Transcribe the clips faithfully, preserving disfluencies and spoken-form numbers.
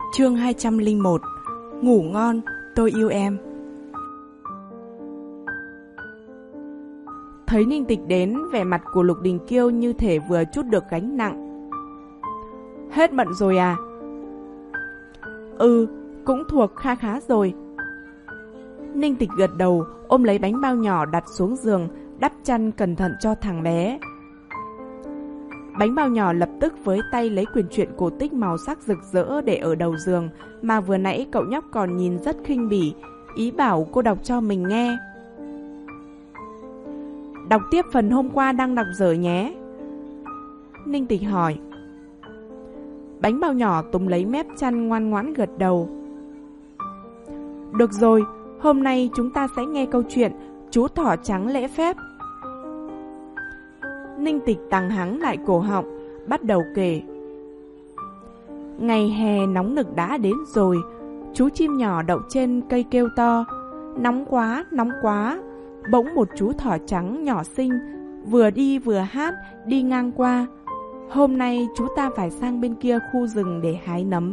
Chương hai trăm lẻ một. Ngủ ngon, tôi yêu em. Thấy Ninh Tịch đến, vẻ mặt của Lục Đình Kiêu như thể vừa trút được gánh nặng. Hết bận rồi à? Ừ, cũng thuộc kha khá rồi. Ninh Tịch gật đầu, ôm lấy bánh bao nhỏ đặt xuống giường, đắp chăn cẩn thận cho thằng bé. Bánh bao nhỏ lập tức với tay lấy quyển truyện cổ tích màu sắc rực rỡ để ở đầu giường, mà vừa nãy cậu nhóc còn nhìn rất khinh bỉ, ý bảo cô đọc cho mình nghe. Đọc tiếp phần hôm qua đang đọc dở nhé. Ninh Tịch hỏi. Bánh bao nhỏ túm lấy mép chăn ngoan ngoãn gật đầu. Được rồi, hôm nay chúng ta sẽ nghe câu chuyện Chú Thỏ Trắng Lễ Phép. Ninh Tịch tằng hắng lại cổ họng, bắt đầu kể. Ngày hè nóng nực đã đến rồi, chú chim nhỏ đậu trên cây kêu to. Nóng quá, nóng quá. Bỗng một chú thỏ trắng nhỏ xinh, vừa đi vừa hát, đi ngang qua. Hôm nay chú ta phải sang bên kia khu rừng để hái nấm.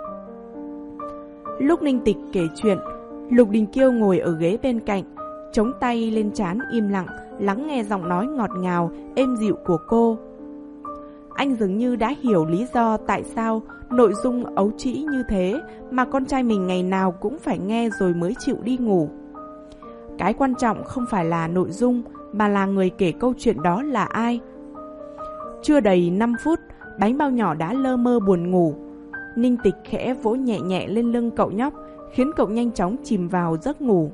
Lúc Ninh Tịch kể chuyện, Lục Đình Kiêu ngồi ở ghế bên cạnh, chống tay lên trán im lặng, lắng nghe giọng nói ngọt ngào, êm dịu của cô. Anh dường như đã hiểu lý do tại sao nội dung ấu trĩ như thế mà con trai mình ngày nào cũng phải nghe rồi mới chịu đi ngủ. Cái quan trọng không phải là nội dung, mà là người kể câu chuyện đó là ai. Chưa đầy năm phút, bánh bao nhỏ đã lơ mơ buồn ngủ. Ninh Tịch khẽ vỗ nhẹ nhẹ lên lưng cậu nhóc, khiến cậu nhanh chóng chìm vào giấc ngủ.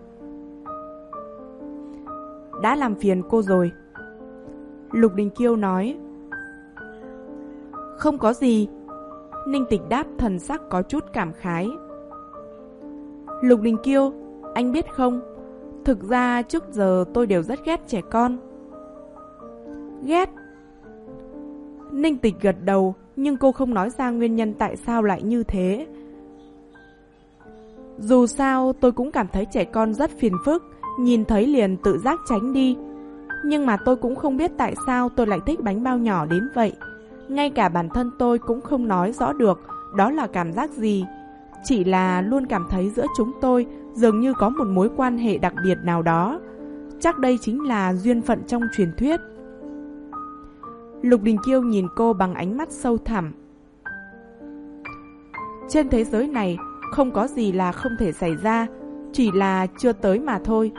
Đã làm phiền cô rồi, Lục Đình Kiêu nói. Không có gì, Ninh Tịch đáp thần sắc có chút cảm khái. Lục Đình Kiêu, anh biết không, thực ra trước giờ tôi đều rất ghét trẻ con. Ghét? Ninh Tịch gật đầu, nhưng cô không nói ra nguyên nhân tại sao lại như thế. Dù sao tôi cũng cảm thấy trẻ con rất phiền phức, nhìn thấy liền tự giác tránh đi. Nhưng mà tôi cũng không biết tại sao tôi lại thích bánh bao nhỏ đến vậy. Ngay cả bản thân tôi cũng không nói rõ được đó là cảm giác gì. Chỉ là luôn cảm thấy giữa chúng tôi dường như có một mối quan hệ đặc biệt nào đó. Chắc đây chính là duyên phận trong truyền thuyết. Lục Đình Kiêu nhìn cô bằng ánh mắt sâu thẳm. Trên thế giới này không có gì là không thể xảy ra, chỉ là chưa tới mà thôi.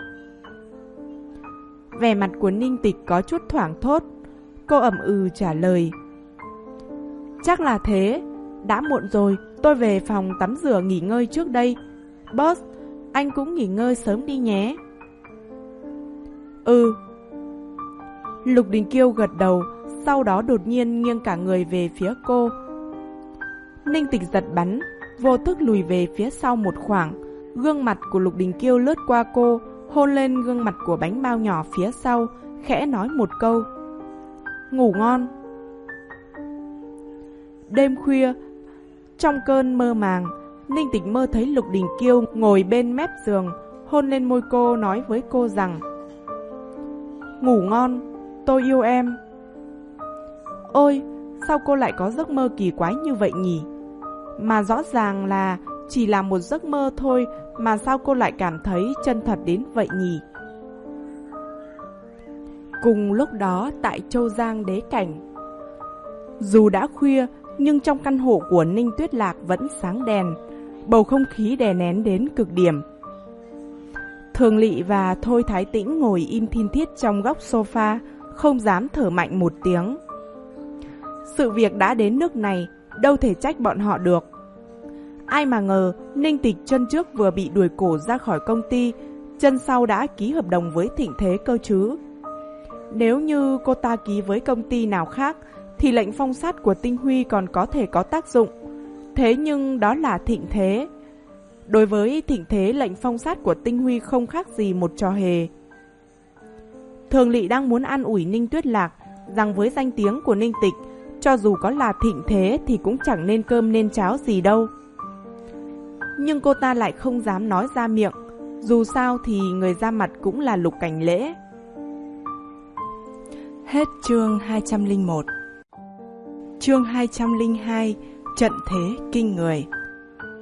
Vẻ mặt của Ninh Tịch có chút thoảng thốt. Cô ậm ừ trả lời. Chắc là thế. Đã muộn rồi, tôi về phòng tắm rửa nghỉ ngơi trước đây. Boss, anh cũng nghỉ ngơi sớm đi nhé. Ừ. Lục Đình Kiêu gật đầu, sau đó đột nhiên nghiêng cả người về phía cô. Ninh Tịch giật bắn, vô thức lùi về phía sau một khoảng. Gương mặt của Lục Đình Kiêu lướt qua cô, hôn lên gương mặt của bánh bao nhỏ phía sau, khẽ nói một câu. Ngủ ngon. Đêm khuya, trong cơn mơ màng, Ninh Tịch mơ thấy Lục Đình Kiêu ngồi bên mép giường, hôn lên môi cô, nói với cô rằng ngủ ngon, tôi yêu em. Ôi, sao cô lại có giấc mơ kỳ quái như vậy nhỉ? Mà rõ ràng là chỉ là một giấc mơ thôi, mà sao cô lại cảm thấy chân thật đến vậy nhỉ? Cùng lúc đó tại Châu Giang Đế Cảnh, dù đã khuya nhưng trong căn hộ của Ninh Tuyết Lạc vẫn sáng đèn, bầu không khí đè nén đến cực điểm. Thường Lị và Thôi Thái Tĩnh ngồi im thin thiết trong góc sofa, không dám thở mạnh một tiếng. Sự việc đã đến nước này, đâu thể trách bọn họ được. Ai mà ngờ Ninh Tịch chân trước vừa bị đuổi cổ ra khỏi công ty, chân sau đã ký hợp đồng với Thịnh Thế cơ chứ. Nếu như cô ta ký với công ty nào khác thì lệnh phong sát của Tinh Huy còn có thể có tác dụng. Thế nhưng đó là Thịnh Thế. Đối với Thịnh Thế, lệnh phong sát của Tinh Huy không khác gì một trò hề. Thường Lị đang muốn an ủi Ninh Tuyết Lạc rằng với danh tiếng của Ninh Tịch, cho dù có là Thịnh Thế thì cũng chẳng nên cơm nên cháo gì đâu. Nhưng cô ta lại không dám nói ra miệng. Dù sao thì người ra mặt cũng là Lục Cảnh Lễ. Hết chương hai trăm lẻ một. Chương hai trăm lẻ hai. Trận thế kinh người.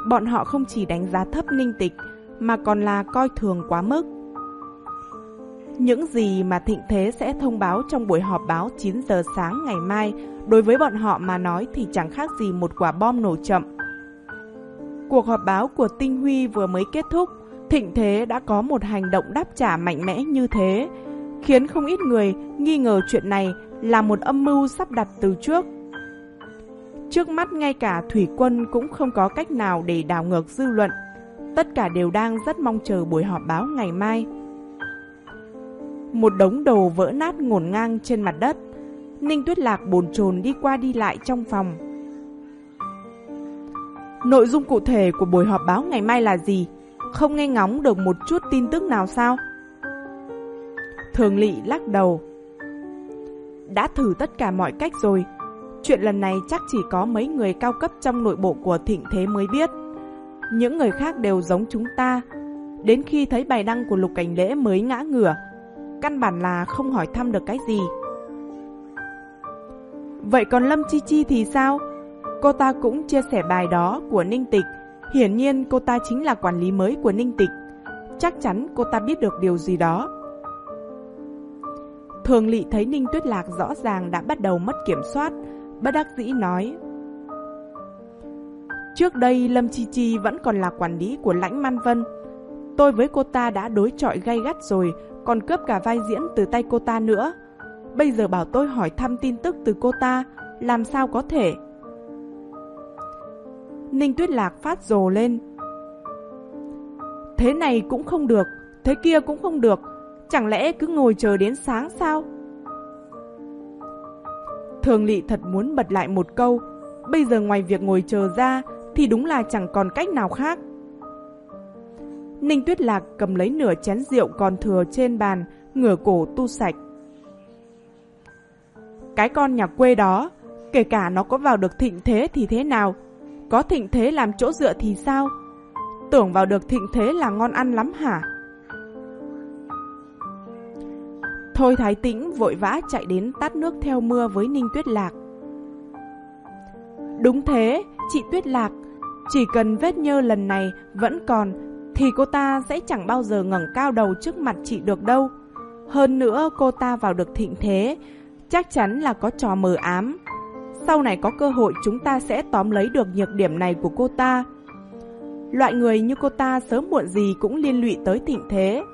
bọn họ không chỉ đánh giá thấp Ninh Tịch mà còn là coi thường quá mức. Những gì mà Thịnh Thế sẽ thông báo trong buổi họp báo chín giờ sáng ngày mai đối với bọn họ mà nói thì chẳng khác gì một quả bom nổ chậm. Cuộc họp báo của Tinh Huy vừa mới kết thúc, Thịnh Thế đã có một hành động đáp trả mạnh mẽ như thế, khiến không ít người nghi ngờ chuyện này là một âm mưu sắp đặt từ trước. Trước mắt ngay cả Thủy Quân cũng không có cách nào để đảo ngược dư luận. Tất cả đều đang rất mong chờ buổi họp báo ngày mai. Một đống đồ vỡ nát ngổn ngang trên mặt đất. Ninh Tuyết Lạc bồn chồn đi qua đi lại trong phòng. Nội dung cụ thể của buổi họp báo ngày mai là gì? Không nghe ngóng được một chút tin tức nào sao? Thường Lị lắc đầu. Đã thử tất cả mọi cách rồi. Chuyện lần này chắc chỉ có mấy người cao cấp trong nội bộ của Thịnh Thế mới biết. Những người khác đều giống chúng ta. Đến khi thấy bài đăng của Lục Cảnh Lễ mới ngã ngửa. Căn bản là không hỏi thăm được cái gì. Vậy còn Lâm Chi Chi thì sao? Cô ta cũng chia sẻ bài đó của Ninh Tịch. Hiển nhiên cô ta chính là quản lý mới của Ninh Tịch. Chắc chắn cô ta biết được điều gì đó. Thường Lị thấy Ninh Tuyết Lạc rõ ràng đã bắt đầu mất kiểm soát, bất đắc dĩ nói. Trước đây Lâm Chi Chi vẫn còn là quản lý của Lãnh Man Vân. Tôi với cô ta đã đối chọi gay gắt rồi, còn cướp cả vai diễn từ tay cô ta nữa. Bây giờ bảo tôi hỏi thăm tin tức từ cô ta, làm sao có thể? Ninh Tuyết Lạc phát rồ lên. Thế này cũng không được, thế kia cũng không được. Chẳng lẽ cứ ngồi chờ đến sáng sao? Thường Lị thật muốn bật lại một câu. Bây giờ ngoài việc ngồi chờ ra thì đúng là chẳng còn cách nào khác. Ninh Tuyết Lạc cầm lấy nửa chén rượu còn thừa trên bàn, ngửa cổ tu sạch. Cái con nhà quê đó, kể cả nó có vào được Thịnh Thế thì thế nào? Có Thịnh Thế làm chỗ dựa thì sao? Tưởng vào được Thịnh Thế là ngon ăn lắm hả? Thôi Thái Tĩnh vội vã chạy đến tát nước theo mưa với Ninh Tuyết Lạc. Đúng thế, chị Tuyết Lạc, chỉ cần vết nhơ lần này vẫn còn thì cô ta sẽ chẳng bao giờ ngẩng cao đầu trước mặt chị được đâu. Hơn nữa cô ta vào được Thịnh Thế, chắc chắn là có trò mờ ám. Sau này có cơ hội chúng ta sẽ tóm lấy được nhược điểm này của cô ta. Loại người như cô ta sớm muộn gì cũng liên lụy tới Thịnh Thế.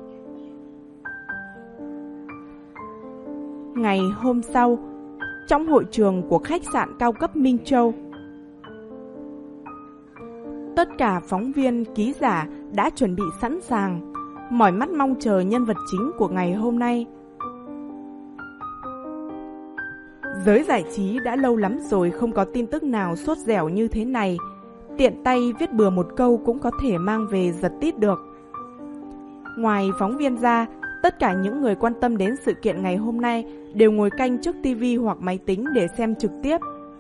Ngày hôm sau, trong hội trường của khách sạn cao cấp Minh Châu, tất cả phóng viên, ký giả đã chuẩn bị sẵn sàng, mỏi mắt mong chờ nhân vật chính của ngày hôm nay. Giới giải trí đã lâu lắm rồi không có tin tức nào sốt dẻo như thế này. Tiện tay viết bừa một câu cũng có thể mang về giật tít được. Ngoài phóng viên ra, tất cả những người quan tâm đến sự kiện ngày hôm nay đều ngồi canh trước tivi hoặc máy tính để xem trực tiếp.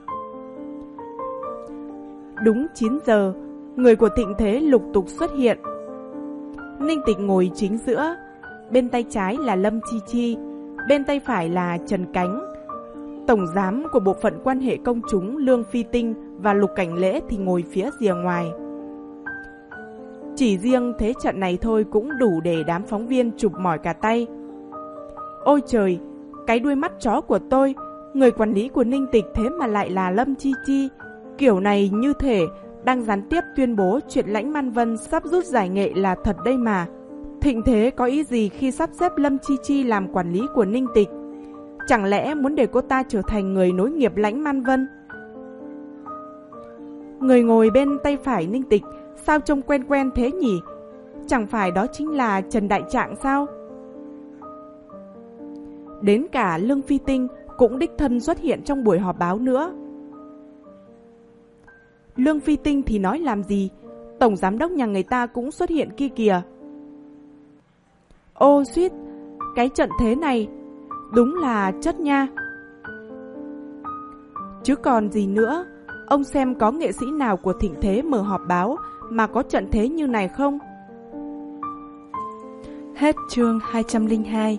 Đúng chín giờ, người của Thịnh Thế lục tục xuất hiện. Ninh Tịch ngồi chính giữa, bên tay trái là Lâm Chi Chi, bên tay phải là Trần Cánh. Tổng giám của bộ phận quan hệ công chúng Lương Phi Tinh và Lục Cảnh Lễ thì ngồi phía rìa ngoài. Chỉ riêng thế trận này thôi cũng đủ để đám phóng viên chụp mỏi cả tay. Ôi trời, cái đuôi mắt chó của tôi, người quản lý của Ninh Tịch thế mà lại là Lâm Chi Chi. Kiểu này như thể đang gián tiếp tuyên bố chuyện Lãnh Man Vân sắp rút giải nghệ là thật đây mà. Thịnh Thế có ý gì khi sắp xếp Lâm Chi Chi làm quản lý của Ninh Tịch? Chẳng lẽ muốn để cô ta trở thành người nối nghiệp Lãnh Man Vân? Người ngồi bên tay phải Ninh Tịch sao trông quen quen thế nhỉ? Chẳng phải đó chính là Trần Đại Trạng sao? Đến cả Lương Phi Tinh cũng đích thân xuất hiện trong buổi họp báo nữa. Lương Phi Tinh thì nói làm gì? Tổng giám đốc nhà người ta cũng xuất hiện kia kìa. Ô suýt, cái trận thế này đúng là chất nha. Chứ còn gì nữa, ông xem có nghệ sĩ nào của Thịnh Thế mở họp báo mà có trận thế như này không? Hết chương hai trăm lẻ hai.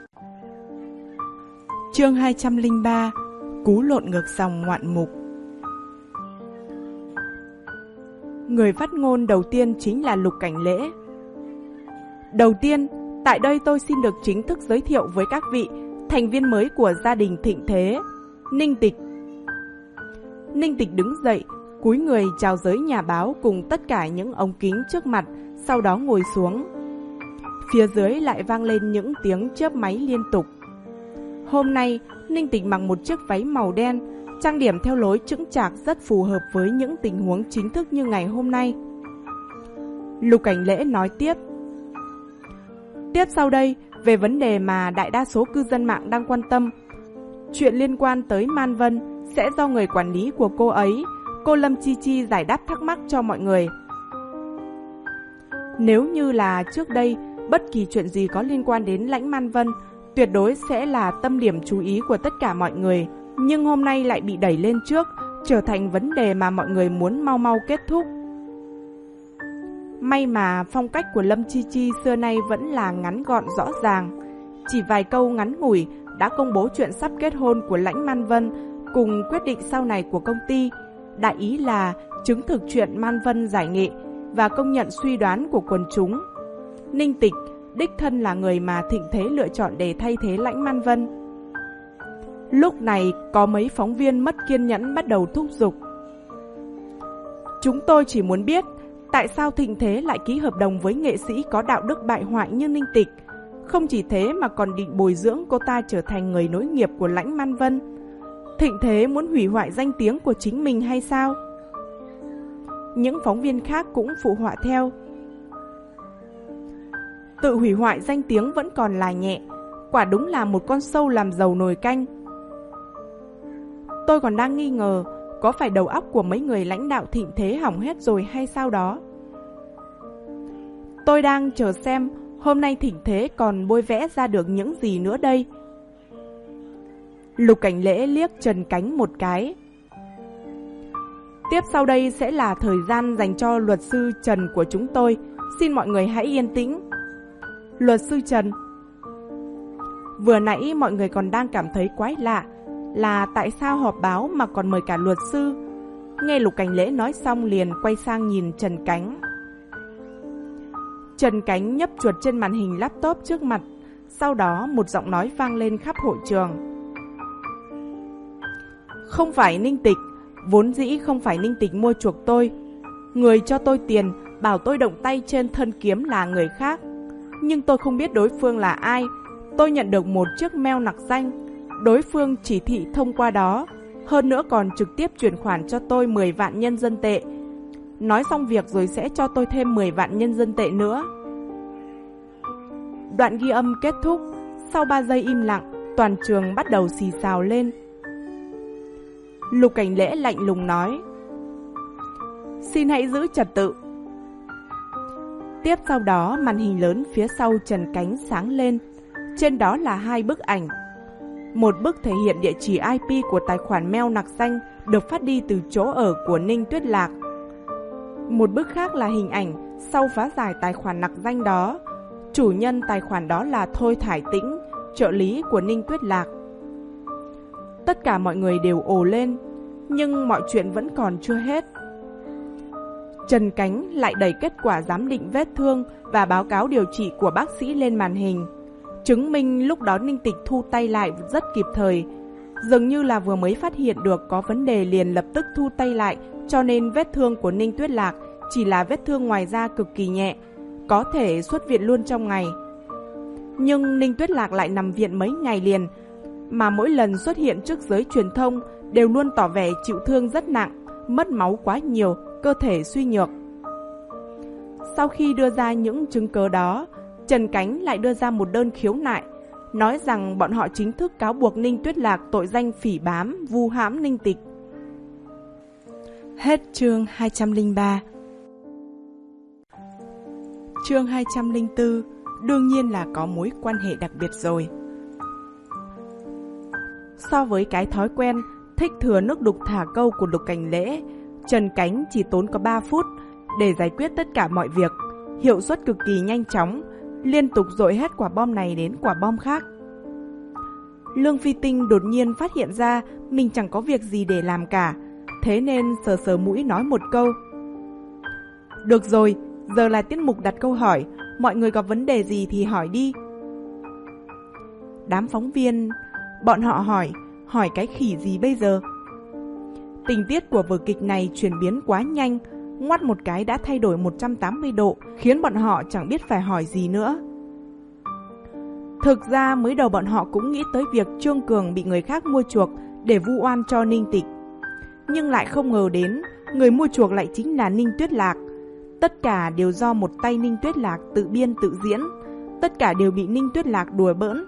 Chương hai trăm lẻ ba. Cú lộn ngược dòng ngoạn mục. Người phát ngôn đầu tiên chính là Lục Cảnh Lễ. Đầu tiên, tại đây tôi xin được chính thức giới thiệu với các vị thành viên mới của gia đình Thịnh Thế, Ninh Tịch. Ninh Tịch đứng dậy, cúi người chào giới nhà báo cùng tất cả những ống kính trước mặt, sau đó ngồi xuống. Phía dưới lại vang lên những tiếng chớp máy liên tục. Hôm nay, Ninh Tịch mặc một chiếc váy màu đen, trang điểm theo lối chững chạc rất phù hợp với những tình huống chính thức như ngày hôm nay. Lục Cảnh Lễ nói tiếp. Tiếp sau đây, về vấn đề mà đại đa số cư dân mạng đang quan tâm, chuyện liên quan tới Man Vân sẽ do người quản lý của cô ấy, cô Lâm Chi Chi giải đáp thắc mắc cho mọi người. Nếu như là trước đây, bất kỳ chuyện gì có liên quan đến Lãnh Man Vân tuyệt đối sẽ là tâm điểm chú ý của tất cả mọi người, nhưng hôm nay lại bị đẩy lên trước, trở thành vấn đề mà mọi người muốn mau mau kết thúc. May mà phong cách của Lâm Chi Chi xưa nay vẫn là ngắn gọn rõ ràng, chỉ vài câu ngắn ngủi đã công bố chuyện sắp kết hôn của Lãnh Man Vân cùng quyết định sau này của công ty, đại ý là chứng thực chuyện Man Vân giải nghệ và công nhận suy đoán của quần chúng. Ninh Tịch đích thân là người mà Thịnh Thế lựa chọn để thay thế Lãnh Man Vân. Lúc này có mấy phóng viên mất kiên nhẫn bắt đầu thúc giục. Chúng tôi chỉ muốn biết tại sao Thịnh Thế lại ký hợp đồng với nghệ sĩ có đạo đức bại hoại như Ninh Tịch. Không chỉ thế mà còn định bồi dưỡng cô ta trở thành người nối nghiệp của Lãnh Man Vân. Thịnh Thế muốn hủy hoại danh tiếng của chính mình hay sao? Những phóng viên khác cũng phụ họa theo. Tự hủy hoại danh tiếng vẫn còn là nhẹ, quả đúng là một con sâu làm dầu nồi canh. Tôi còn đang nghi ngờ có phải đầu óc của mấy người lãnh đạo Thịnh Thế hỏng hết rồi hay sao đó. Tôi đang chờ xem hôm nay Thịnh Thế còn bôi vẽ ra được những gì nữa đây. Lục Cảnh Lễ liếc Trần Cánh một cái. Tiếp sau đây sẽ là thời gian dành cho luật sư Trần của chúng tôi. Xin mọi người hãy yên tĩnh. Luật sư Trần. Vừa nãy mọi người còn đang cảm thấy quái lạ là tại sao họp báo mà còn mời cả luật sư. Nghe Lục Cảnh Lễ nói xong liền quay sang nhìn Trần Cánh. Trần Cánh nhấp chuột trên màn hình laptop trước mặt. Sau đó một giọng nói vang lên khắp hội trường. Không phải Ninh Tịch, vốn dĩ không phải Ninh Tịch mua chuộc tôi. Người cho tôi tiền bảo tôi động tay trên thân kiếm là người khác. Nhưng tôi không biết đối phương là ai. Tôi nhận được một chiếc mail nặc danh. Đối phương chỉ thị thông qua đó. Hơn nữa còn trực tiếp chuyển khoản cho tôi mười vạn nhân dân tệ. Nói xong việc rồi sẽ cho tôi thêm mười vạn nhân dân tệ nữa. Đoạn ghi âm kết thúc. Sau ba giây im lặng, toàn trường bắt đầu xì xào lên. Lục Cảnh Lễ lạnh lùng nói. Xin hãy giữ trật tự. Tiếp sau đó màn hình lớn phía sau Trần Cánh sáng lên. Trên đó là hai bức ảnh. Một bức thể hiện địa chỉ i pê của tài khoản mail nặc danh được phát đi từ chỗ ở của Ninh Tuyết Lạc. Một bức khác là hình ảnh sau phá giải tài khoản nặc danh đó. Chủ nhân tài khoản đó là Thôi Thải Tĩnh, trợ lý của Ninh Tuyết Lạc. Tất cả mọi người đều ồ lên, nhưng mọi chuyện vẫn còn chưa hết. Trần Cánh lại đẩy kết quả giám định vết thương và báo cáo điều trị của bác sĩ lên màn hình, chứng minh lúc đó Ninh Tịch thu tay lại rất kịp thời. Dường như là vừa mới phát hiện được có vấn đề liền lập tức thu tay lại, cho nên vết thương của Ninh Tuyết Lạc chỉ là vết thương ngoài da cực kỳ nhẹ, có thể xuất viện luôn trong ngày. Nhưng Ninh Tuyết Lạc lại nằm viện mấy ngày liền, mà mỗi lần xuất hiện trước giới truyền thông đều luôn tỏ vẻ chịu thương rất nặng, mất máu quá nhiều, cơ thể suy nhược. Sau khi đưa ra những chứng cớ đó, Trần Cánh lại đưa ra một đơn khiếu nại, nói rằng bọn họ chính thức cáo buộc Ninh Tuyết Lạc tội danh phỉ báng, vu hãm Ninh Tịch. Hết chương hai trăm lẻ ba. Chương hai trăm lẻ bốn, đương nhiên là có mối quan hệ đặc biệt rồi. So với cái thói quen thích thừa nước đục thả câu của Lục Cảnh Lễ, Trần Cánh chỉ tốn có ba phút để giải quyết tất cả mọi việc, hiệu suất cực kỳ nhanh chóng, liên tục dội hết quả bom này đến quả bom khác. Lương Phi Tinh đột nhiên phát hiện ra mình chẳng có việc gì để làm cả, thế nên sờ sờ mũi nói một câu. Được rồi, giờ là tiết mục đặt câu hỏi, mọi người có vấn đề gì thì hỏi đi. Đám phóng viên, bọn họ hỏi, hỏi cái khỉ gì bây giờ? Tình tiết của vở kịch này chuyển biến quá nhanh, ngoắt một cái đã thay đổi một trăm tám mươi độ, khiến bọn họ chẳng biết phải hỏi gì nữa. Thực ra mới đầu bọn họ cũng nghĩ tới việc Trương Cường bị người khác mua chuộc để vu oan cho Ninh Tịch. Nhưng lại không ngờ đến, người mua chuộc lại chính là Ninh Tuyết Lạc. Tất cả đều do một tay Ninh Tuyết Lạc tự biên tự diễn, tất cả đều bị Ninh Tuyết Lạc đùa bỡn.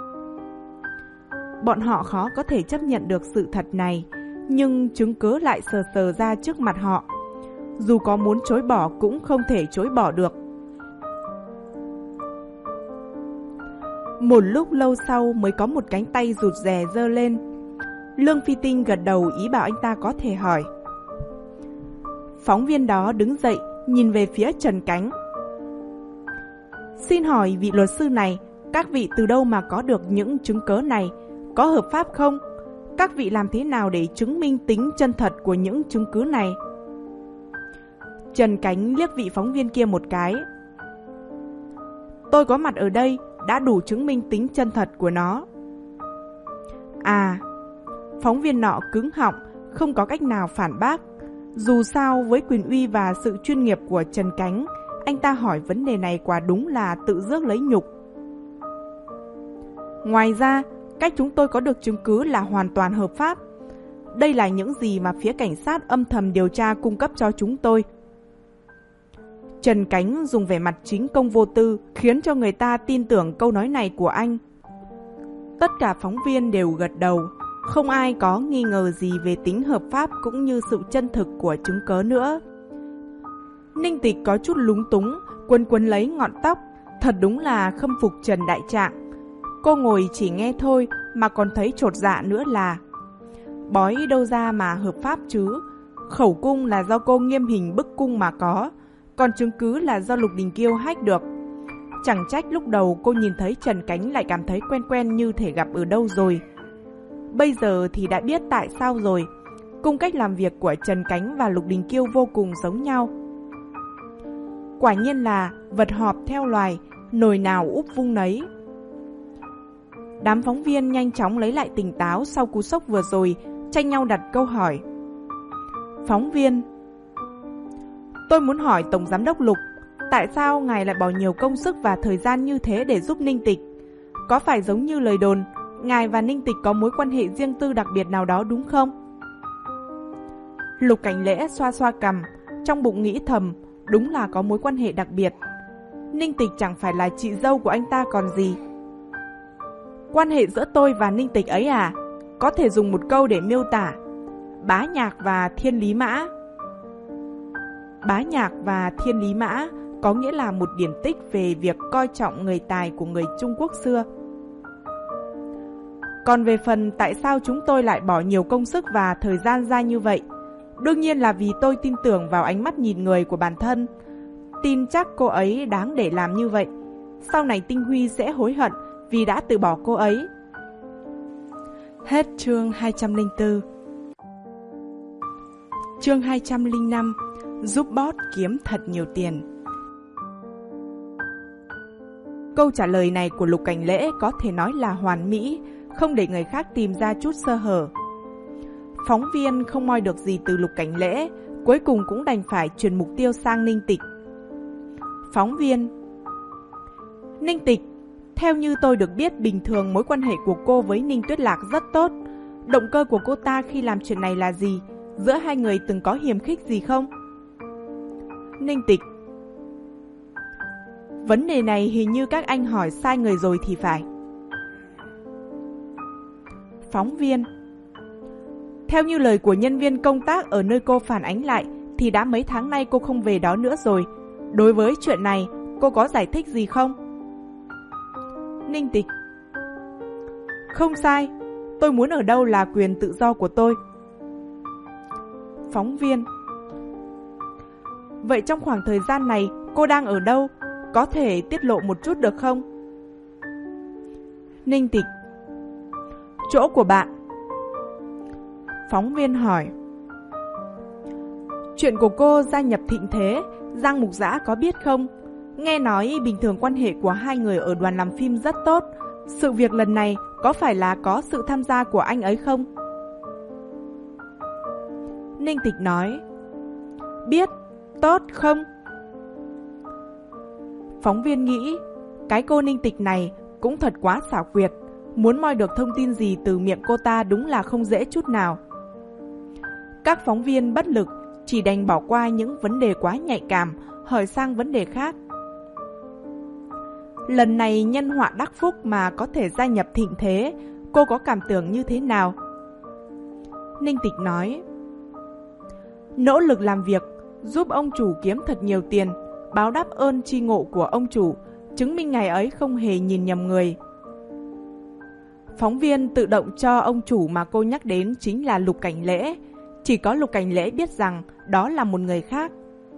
Bọn họ khó có thể chấp nhận được sự thật này, nhưng chứng cứ lại sờ sờ ra trước mặt họ. Dù có muốn chối bỏ cũng không thể chối bỏ được. Một lúc lâu sau mới có một cánh tay rụt rè giơ lên. Lương Phi Tinh gật đầu ý bảo anh ta có thể hỏi. Phóng viên đó đứng dậy, nhìn về phía Trần Cánh. Xin hỏi vị luật sư này, các vị từ đâu mà có được những chứng cớ này? Có hợp pháp không? Các vị làm thế nào để chứng minh tính chân thật của những chứng cứ này? Trần Cánh liếc vị phóng viên kia một cái. Tôi có mặt ở đây đã đủ chứng minh tính chân thật của nó. À, phóng viên nọ cứng họng, không có cách nào phản bác. Dù sao với quyền uy và sự chuyên nghiệp của Trần Cánh, anh ta hỏi vấn đề này quả đúng là tự rước lấy nhục. Ngoài ra, cách chúng tôi có được chứng cứ là hoàn toàn hợp pháp. Đây là những gì mà phía cảnh sát âm thầm điều tra cung cấp cho chúng tôi. Trần Cánh dùng vẻ mặt chính công vô tư, khiến cho người ta tin tưởng câu nói này của anh. Tất cả phóng viên đều gật đầu, không ai có nghi ngờ gì về tính hợp pháp cũng như sự chân thực của chứng cớ nữa. Ninh Tịch có chút lúng túng, quấn quấn lấy ngọn tóc, thật đúng là khâm phục Trần Đại Trạng. Cô ngồi chỉ nghe thôi mà còn thấy chột dạ nữa là bói đâu ra mà hợp pháp chứ. Khẩu cung là do cô nghiêm hình bức cung mà có, còn chứng cứ là do Lục Đình Kiêu hack được. Chẳng trách lúc đầu cô nhìn thấy Trần Cánh lại cảm thấy quen quen như thể gặp ở đâu rồi. Bây giờ thì đã biết tại sao rồi. Cung cách làm việc của Trần Cánh và Lục Đình Kiêu vô cùng giống nhau. Quả nhiên là vật họp theo loài, nồi nào úp vung nấy. Đám phóng viên nhanh chóng lấy lại tỉnh táo sau cú sốc vừa rồi, tranh nhau đặt câu hỏi. Phóng viên: Tôi muốn hỏi Tổng Giám đốc Lục, tại sao ngài lại bỏ nhiều công sức và thời gian như thế để giúp Ninh Tịch? Có phải giống như lời đồn, ngài và Ninh Tịch có mối quan hệ riêng tư đặc biệt nào đó đúng không? Lục Cảnh Lễ xoa xoa cằm, trong bụng nghĩ thầm, đúng là có mối quan hệ đặc biệt. Ninh Tịch chẳng phải là chị dâu của anh ta còn gì. Quan hệ giữa tôi và Ninh Tịch ấy à, có thể dùng một câu để miêu tả: Bá Nhạc và Thiên Lý Mã. Bá Nhạc và Thiên Lý Mã có nghĩa là một điển tích về việc coi trọng người tài của người Trung Quốc xưa. Còn về phần tại sao chúng tôi lại bỏ nhiều công sức và thời gian ra như vậy, đương nhiên là vì tôi tin tưởng vào ánh mắt nhìn người của bản thân. Tin chắc cô ấy đáng để làm như vậy. Sau này Tinh Huy sẽ hối hận vì đã từ bỏ cô ấy. Hết chương hai trăm lẻ bốn. Chương hai trăm lẻ năm. Giúp boss kiếm thật nhiều tiền. Câu trả lời này của Lục Cảnh Lễ có thể nói là hoàn mỹ, không để người khác tìm ra chút sơ hở. Phóng viên không moi được gì từ Lục Cảnh Lễ, cuối cùng cũng đành phải chuyển mục tiêu sang Ninh Tịch. Phóng viên: Ninh Tịch, theo như tôi được biết, bình thường mối quan hệ của cô với Ninh Tuyết Lạc rất tốt. Động cơ của cô ta khi làm chuyện này là gì? Giữa hai người từng có hiềm khích gì không? Ninh Tịch: Vấn đề này hình như các anh hỏi sai người rồi thì phải. Phóng viên: Theo như lời của nhân viên công tác ở nơi cô phản ánh lại, thì đã mấy tháng nay cô không về đó nữa rồi. Đối với chuyện này, cô có giải thích gì không? Ninh Tịch: Không sai, tôi muốn ở đâu là quyền tự do của tôi. Phóng viên: Vậy trong khoảng thời gian này cô đang ở đâu? Có thể tiết lộ một chút được không? Ninh Tịch: Chỗ của bạn. Phóng viên hỏi: Chuyện của cô gia nhập Thịnh Thế, Giang Mục Dã có biết không? Nghe nói bình thường quan hệ của hai người ở đoàn làm phim rất tốt. Sự việc lần này có phải là có sự tham gia của anh ấy không? Ninh Tịch nói, biết, tốt không? Phóng viên nghĩ, cái cô Ninh Tịch này cũng thật quá xảo quyệt. Muốn moi được thông tin gì từ miệng cô ta đúng là không dễ chút nào. Các phóng viên bất lực, chỉ đành bỏ qua những vấn đề quá nhạy cảm, hỏi sang vấn đề khác. Lần này nhân họa đắc phúc mà có thể gia nhập Thịnh Thế, cô có cảm tưởng như thế nào? Ninh Tịch nói, nỗ lực làm việc, giúp ông chủ kiếm thật nhiều tiền, báo đáp ơn tri ngộ của ông chủ, chứng minh ngày ấy không hề nhìn nhầm người. Phóng viên tự động cho ông chủ mà cô nhắc đến chính là Lục Cảnh Lễ. Chỉ có Lục Cảnh Lễ biết rằng đó là một người khác.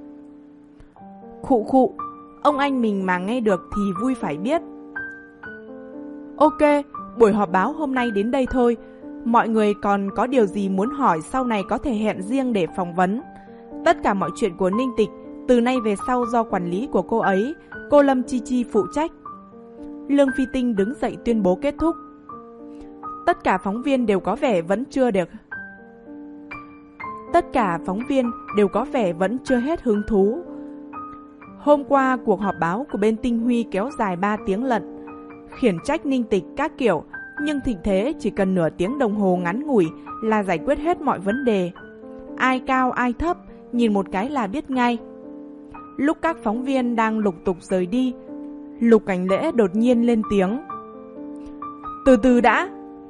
Khụ khụ, ông anh mình mà nghe được thì vui phải biết. Ok, buổi họp báo hôm nay đến đây thôi. Mọi người còn có điều gì muốn hỏi sau này có thể hẹn riêng để phỏng vấn. Tất cả mọi chuyện của Ninh Tịch từ nay về sau do quản lý của cô ấy, cô Lâm Chi Chi phụ trách. Lương Phi Tinh đứng dậy tuyên bố kết thúc. Tất cả phóng viên đều có vẻ vẫn chưa được. Tất cả phóng viên đều có vẻ vẫn chưa hết hứng thú. Hôm qua cuộc họp báo của bên Tinh Huy kéo dài ba tiếng lận, khiển trách Ninh Tịch các kiểu, nhưng Thịnh Thế chỉ cần nửa tiếng đồng hồ ngắn ngủi là giải quyết hết mọi vấn đề. Ai cao ai thấp, nhìn một cái là biết ngay. Lúc các phóng viên đang lục tục rời đi, Lục Cảnh Lễ đột nhiên lên tiếng. Từ từ đã.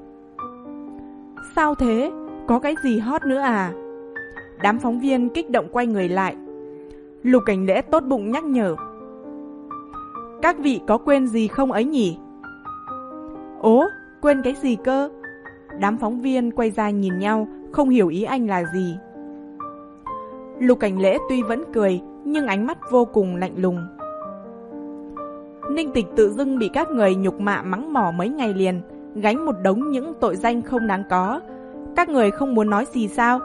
Sao thế? Có cái gì hot nữa à? Đám phóng viên kích động quay người lại. Lục Cảnh Lễ tốt bụng nhắc nhở. Các vị có quên gì không ấy nhỉ? Ố, quên cái gì cơ? Đám phóng viên quay ra nhìn nhau, không hiểu ý anh là gì. Lục Cảnh Lễ tuy vẫn cười, nhưng ánh mắt vô cùng lạnh lùng. Ninh Tịch tự dưng bị các người nhục mạ mắng mỏ mấy ngày liền, gánh một đống những tội danh không đáng có. Các người không muốn nói gì sao?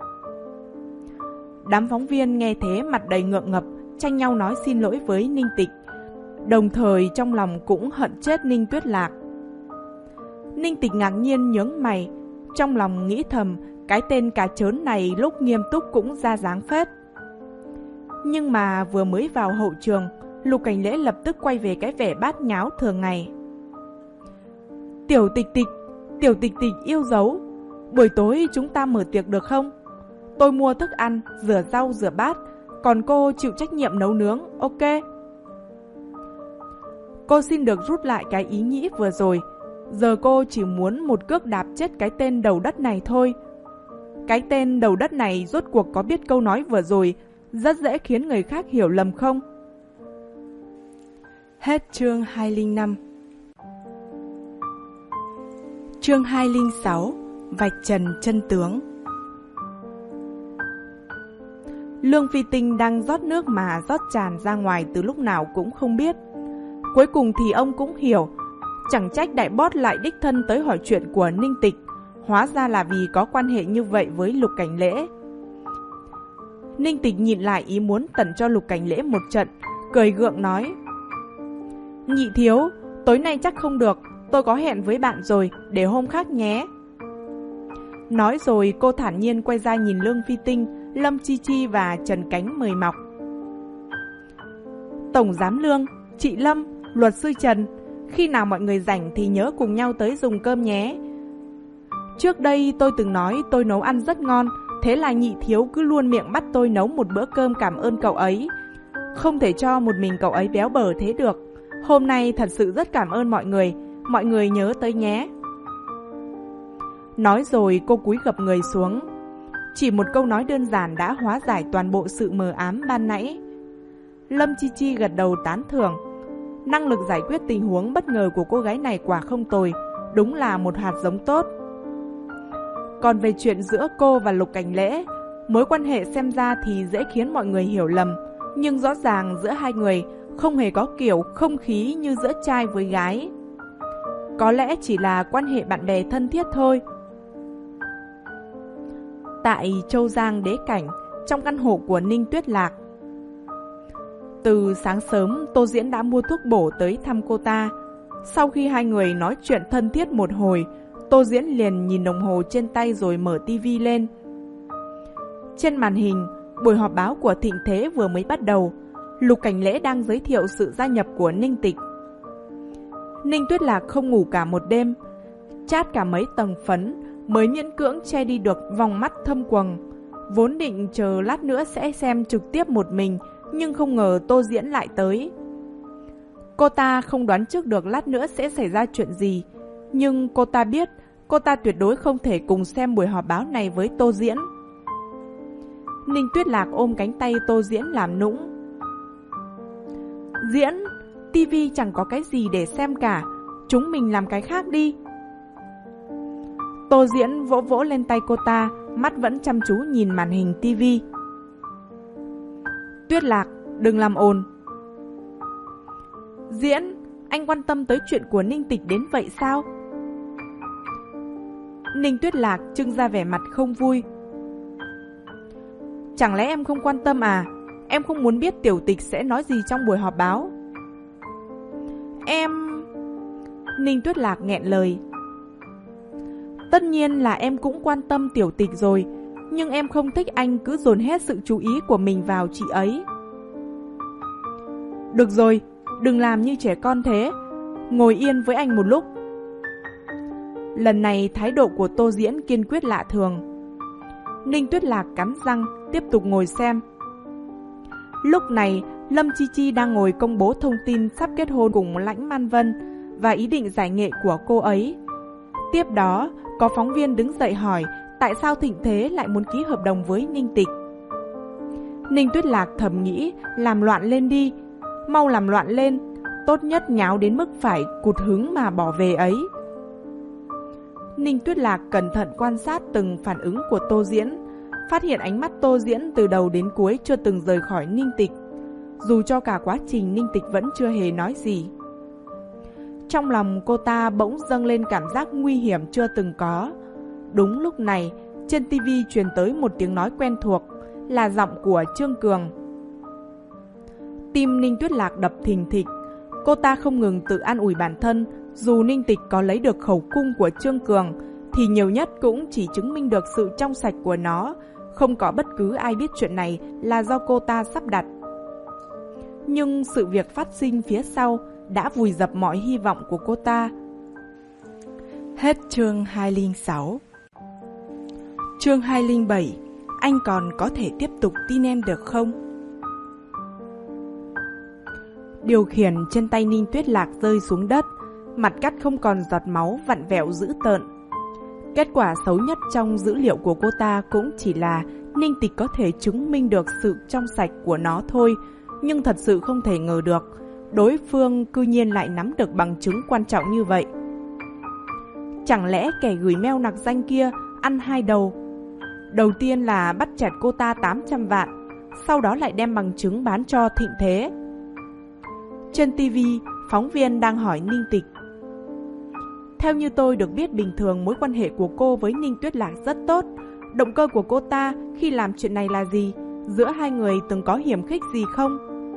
Đám phóng viên nghe thế mặt đầy ngượng ngập, tranh nhau nói xin lỗi với Ninh Tịch, đồng thời trong lòng cũng hận chết Ninh Tuyết Lạc. Ninh Tịch ngạc nhiên nhướng mày, trong lòng nghĩ thầm cái tên cà chớn này lúc nghiêm túc cũng ra dáng phết. Nhưng mà vừa mới vào hậu trường, Lục Cảnh Lễ lập tức quay về cái vẻ bát nháo thường ngày. Tiểu Tịch Tịch, Tiểu Tịch Tịch yêu dấu, buổi tối chúng ta mở tiệc được không? Tôi mua thức ăn, rửa rau, rửa bát, còn cô chịu trách nhiệm nấu nướng, ok? Cô xin được rút lại cái ý nghĩ vừa rồi. Giờ cô chỉ muốn một cước đạp chết cái tên đầu đất này thôi. Cái tên đầu đất này rốt cuộc có biết câu nói vừa rồi rất dễ khiến người khác hiểu lầm không? Hết chương hai không năm. Chương hai không sáu. Vạch trần chân tướng. Lương Phi Tinh đang rót nước mà rót tràn ra ngoài từ lúc nào cũng không biết. Cuối cùng thì ông cũng hiểu, chẳng trách đại boss lại đích thân tới hỏi chuyện của Ninh Tịch, hóa ra là vì có quan hệ như vậy với Lục Cảnh Lễ. Ninh Tịch nhìn lại ý muốn tẩn cho Lục Cảnh Lễ một trận, cười gượng nói: Nhị thiếu, tối nay chắc không được, tôi có hẹn với bạn rồi, để hôm khác nhé. Nói rồi cô thản nhiên quay ra nhìn Lương Phi Tinh, Lâm Chi Chi và Trần Cánh mời mọc. Tổng giám Lương, chị Lâm, luật sư Trần, khi nào mọi người rảnh thì nhớ cùng nhau tới dùng cơm nhé. Trước đây tôi từng nói tôi nấu ăn rất ngon, thế là nhị thiếu cứ luôn miệng bắt tôi nấu một bữa cơm cảm ơn cậu ấy. Không thể cho một mình cậu ấy béo bở thế được. Hôm nay thật sự rất cảm ơn mọi người, mọi người nhớ tới nhé. Nói rồi cô cúi gập người xuống. Chỉ một câu nói đơn giản đã hóa giải toàn bộ sự mờ ám ban nãy. Lâm Chi Chi gật đầu tán thưởng. Năng lực giải quyết tình huống bất ngờ của cô gái này quả không tồi, đúng là một hạt giống tốt. Còn về chuyện giữa cô và Lục Cảnh Lễ, mối quan hệ xem ra thì dễ khiến mọi người hiểu lầm, nhưng rõ ràng giữa hai người không hề có kiểu không khí như giữa trai với gái. Có lẽ chỉ là quan hệ bạn bè thân thiết thôi. Tại Châu Giang Đế Cảnh, trong căn hộ của Ninh Tuyết Lạc. Từ sáng sớm, Tô Diễn đã mua thuốc bổ tới thăm cô ta. Sau khi hai người nói chuyện thân thiết một hồi, Tô Diễn liền nhìn đồng hồ trên tay rồi mở tivi lên. Trên màn hình, buổi họp báo của Thịnh Thế vừa mới bắt đầu. Lục Cảnh Lễ đang giới thiệu sự gia nhập của Ninh Tịch. Ninh Tuyết Lạc không ngủ cả một đêm, chát cả mấy tầng phấn mới miễn cưỡng che đi được vòng mắt thâm quầng. Vốn định chờ lát nữa sẽ xem trực tiếp một mình, nhưng không ngờ Tô Diễn lại tới. Cô ta không đoán trước được lát nữa sẽ xảy ra chuyện gì, nhưng cô ta biết cô ta tuyệt đối không thể cùng xem buổi họp báo này với Tô Diễn. Ninh Tuyết Lạc ôm cánh tay Tô Diễn làm nũng. Diễn, tivi chẳng có cái gì để xem cả, chúng mình làm cái khác đi. Tô Diễn vỗ vỗ lên tay cô ta, mắt vẫn chăm chú nhìn màn hình tivi. Tuyết Lạc, đừng làm ồn. Diễn, anh quan tâm tới chuyện của Ninh Tịch đến vậy sao? Ninh Tuyết Lạc trưng ra vẻ mặt không vui. Chẳng lẽ em không quan tâm à? Em không muốn biết Tiểu Tịch sẽ nói gì trong buổi họp báo. Em... Ninh Tuyết Lạc nghẹn lời. Tất nhiên là em cũng quan tâm Tiểu Tịch rồi, nhưng em không thích anh cứ dồn hết sự chú ý của mình vào chị ấy. Được rồi, đừng làm như trẻ con thế. Ngồi yên với anh một lúc. Lần này thái độ của Tô Diễn kiên quyết lạ thường. Ninh Tuyết Lạc cắn răng tiếp tục ngồi xem. Lúc này Lâm Chi Chi đang ngồi công bố thông tin sắp kết hôn cùng Lãnh Man Vân và ý định giải nghệ của cô ấy. Tiếp đó có phóng viên đứng dậy hỏi tại sao Thịnh Thế lại muốn ký hợp đồng với Ninh Tịch. Ninh Tuyết Lạc thầm nghĩ làm loạn lên đi, mau làm loạn lên, tốt nhất nháo đến mức phải cụt hứng mà bỏ về ấy. Ninh Tuyết Lạc cẩn thận quan sát từng phản ứng của Tô Diễn, phát hiện ánh mắt Tô Diễn từ đầu đến cuối chưa từng rời khỏi Ninh Tịch, dù cho cả quá trình Ninh Tịch vẫn chưa hề nói gì. Trong lòng cô ta bỗng dâng lên cảm giác nguy hiểm chưa từng có. Đúng lúc này, trên tivi truyền tới một tiếng nói quen thuộc, là giọng của Trương Cường. Tim Ninh Tuyết Lạc đập thình thịch, cô ta không ngừng tự an ủi bản thân, dù Ninh Tịch có lấy được khẩu cung của Trương Cường, thì nhiều nhất cũng chỉ chứng minh được sự trong sạch của nó, không có bất cứ ai biết chuyện này là do cô ta sắp đặt. Nhưng sự việc phát sinh phía sau đã vùi dập mọi hy vọng của cô ta. Hết chương hai không sáu. Chương hai không bảy. Anh còn có thể tiếp tục tin em được không? Điều khiển trên tay Ninh Tuyết Lạc rơi xuống đất, mặt cắt không còn giọt máu vặn vẹo dữ tợn. Kết quả xấu nhất trong dữ liệu của cô ta cũng chỉ là Ninh Tịch có thể chứng minh được sự trong sạch của nó thôi, nhưng thật sự không thể ngờ được đối phương cư nhiên lại nắm được bằng chứng quan trọng như vậy. Chẳng lẽ kẻ gửi mail nặc danh kia ăn hai đầu? Đầu tiên là bắt chẹt cô ta tám trăm vạn, sau đó lại đem bằng chứng bán cho Thịnh Thế. Trên tivi, phóng viên đang hỏi Ninh Tịch. Theo như tôi được biết, bình thường mối quan hệ của cô với Ninh Tuyết Lạc rất tốt. Động cơ của cô ta khi làm chuyện này là gì? Giữa hai người từng có hiểm khích gì không?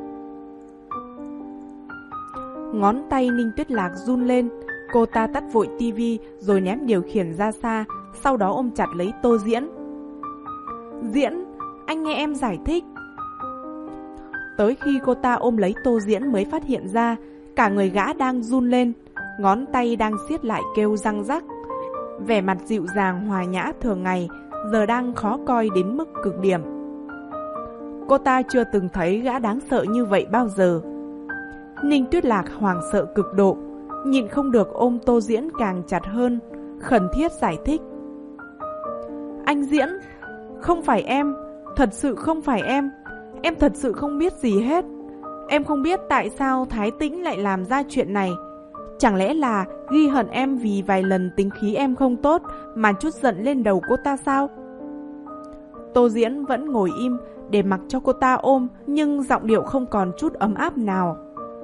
Ngón tay Ninh Tuyết Lạc run lên, cô ta tắt vội tivi rồi ném điều khiển ra xa, sau đó ôm chặt lấy Tô Diễn. Diễn, anh nghe em giải thích. Tới khi cô ta ôm lấy Tô Diễn mới phát hiện ra cả người gã đang run lên, ngón tay đang siết lại kêu răng rắc. Vẻ mặt dịu dàng hòa nhã thường ngày giờ đang khó coi đến mức cực điểm. Cô ta chưa từng thấy gã đáng sợ như vậy bao giờ. Ninh Tuyết Lạc hoảng sợ cực độ, nhịn không được ôm Tô Diễn càng chặt hơn, khẩn thiết giải thích. Anh Diễn, không phải em, thật sự không phải em, em thật sự không biết gì hết. Em không biết tại sao Thái Tĩnh lại làm ra chuyện này. Chẳng lẽ là ghi hận em vì vài lần tính khí em không tốt mà chút giận lên đầu cô ta sao? Tô Diễn vẫn ngồi im để mặc cho cô ta ôm, nhưng giọng điệu không còn chút ấm áp nào.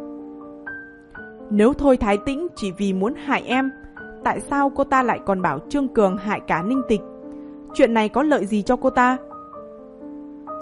Nếu Thôi Thái Tĩnh chỉ vì muốn hại em, tại sao cô ta lại còn bảo Trương Cường hại cả Ninh Tịch? Chuyện này có lợi gì cho cô ta?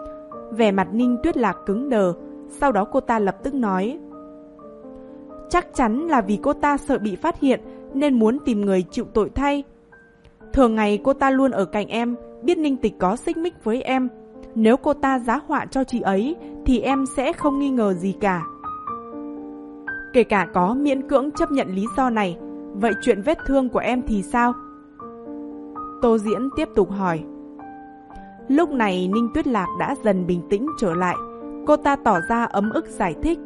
Vẻ mặt Ninh Tuyết Lạc cứng đờ, sau đó cô ta lập tức nói: Chắc chắn là vì cô ta sợ bị phát hiện nên muốn tìm người chịu tội thay. Thường ngày cô ta luôn ở cạnh em, biết Ninh Tịch có xích mích với em. Nếu cô ta giá họa cho chị ấy thì em sẽ không nghi ngờ gì cả. Kể cả có miễn cưỡng chấp nhận lý do này, vậy chuyện vết thương của em thì sao? Tô Diễn tiếp tục hỏi. Lúc này Ninh Tuyết Lạc đã dần bình tĩnh trở lại. Cô ta tỏ ra ấm ức giải thích.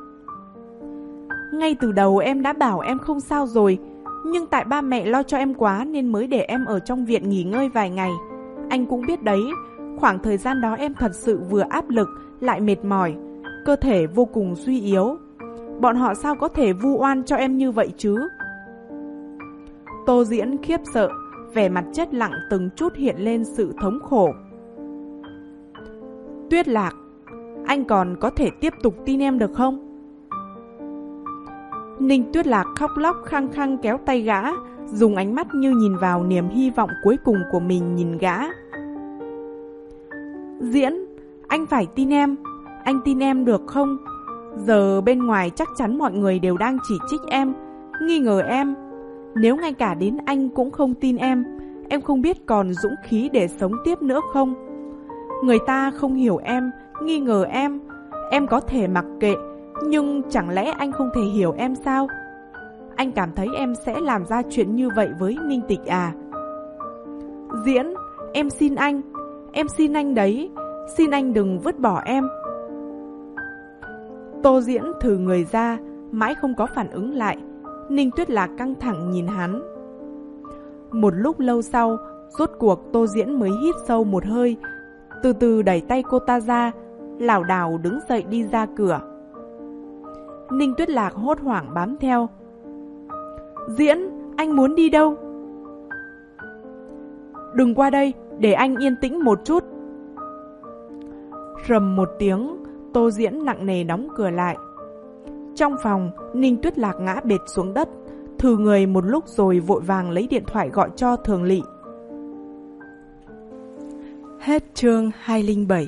Ngay từ đầu em đã bảo em không sao rồi, nhưng tại ba mẹ lo cho em quá nên mới để em ở trong viện nghỉ ngơi vài ngày. Anh cũng biết đấy, khoảng thời gian đó em thật sự vừa áp lực lại mệt mỏi, cơ thể vô cùng suy yếu. Bọn họ sao có thể vu oan cho em như vậy chứ? Tô Diễn khiếp sợ, vẻ mặt chết lặng từng chút hiện lên sự thống khổ. Tuyết Lạc, anh còn có thể tiếp tục tin em được không? Ninh Tuyết Lạc khóc lóc khăng khăng kéo tay gã, dùng ánh mắt như nhìn vào niềm hy vọng cuối cùng của mình nhìn gã. Diễn, anh phải tin em, anh tin em được không? Giờ bên ngoài chắc chắn mọi người đều đang chỉ trích em, nghi ngờ em. Nếu ngay cả đến anh cũng không tin em, em không biết còn dũng khí để sống tiếp nữa không? Người ta không hiểu em, nghi ngờ em, em có thể mặc kệ, nhưng chẳng lẽ anh không thể hiểu em sao? Anh cảm thấy em sẽ làm ra chuyện như vậy với Ninh Tịch à? Diễn, em xin anh, em xin anh đấy, xin anh đừng vứt bỏ em. Tô Diễn thử người ra, mãi không có phản ứng lại. Ninh Tuyết Lạc căng thẳng nhìn hắn. Một lúc lâu sau, rốt cuộc Tô Diễn mới hít sâu một hơi, từ từ đẩy tay cô ta ra, lảo đảo đứng dậy đi ra cửa. Ninh Tuyết Lạc hốt hoảng bám theo. Diễn, anh muốn đi đâu? Đừng qua đây, để anh yên tĩnh một chút. Rầm một tiếng, Tô Diễn nặng nề đóng cửa lại. Trong phòng, Ninh Tuyết Lạc ngã bệt xuống đất, thừ người một lúc rồi vội vàng lấy điện thoại gọi cho Thường Lị. Hết chương hai không bảy.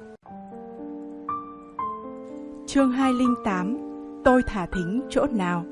Chương hai không tám. Tôi thả thính chỗ nào?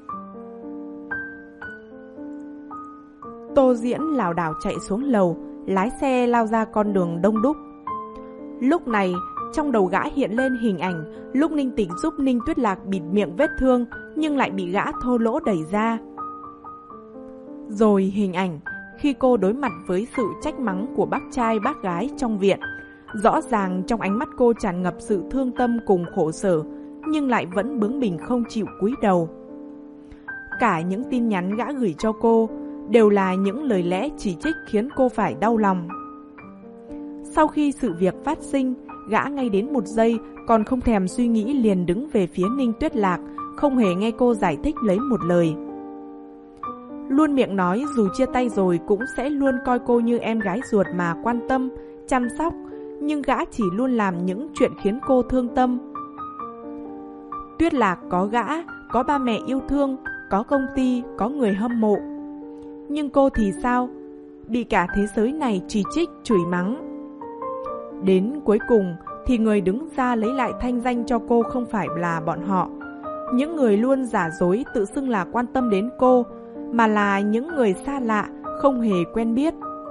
Tô Diễn lảo đảo chạy xuống lầu, lái xe lao ra con đường đông đúc. Lúc này, trong đầu gã hiện lên hình ảnh lúc Ninh Tịch giúp Ninh Tuyết Lạc bịt miệng vết thương nhưng lại bị gã thô lỗ đẩy ra. Rồi hình ảnh khi cô đối mặt với sự trách mắng của bác trai bác gái trong viện. Rõ ràng trong ánh mắt cô tràn ngập sự thương tâm cùng khổ sở, nhưng lại vẫn bướng bỉnh không chịu cúi đầu. Cả những tin nhắn gã gửi cho cô đều là những lời lẽ chỉ trích khiến cô phải đau lòng. Sau khi sự việc phát sinh, gã ngay đến một giây còn không thèm suy nghĩ liền đứng về phía Ninh Tuyết Lạc, không hề nghe cô giải thích lấy một lời. Luôn miệng nói dù chia tay rồi cũng sẽ luôn coi cô như em gái ruột mà quan tâm, chăm sóc, nhưng gã chỉ luôn làm những chuyện khiến cô thương tâm. Tuyết Lạc có gã, có ba mẹ yêu thương, có công ty, có người hâm mộ. Nhưng cô thì sao? Bị cả thế giới này chỉ trích, chửi mắng. Đến cuối cùng thì người đứng ra lấy lại thanh danh cho cô không phải là bọn họ, những người luôn giả dối tự xưng là quan tâm đến cô, mà là những người xa lạ, không hề quen biết.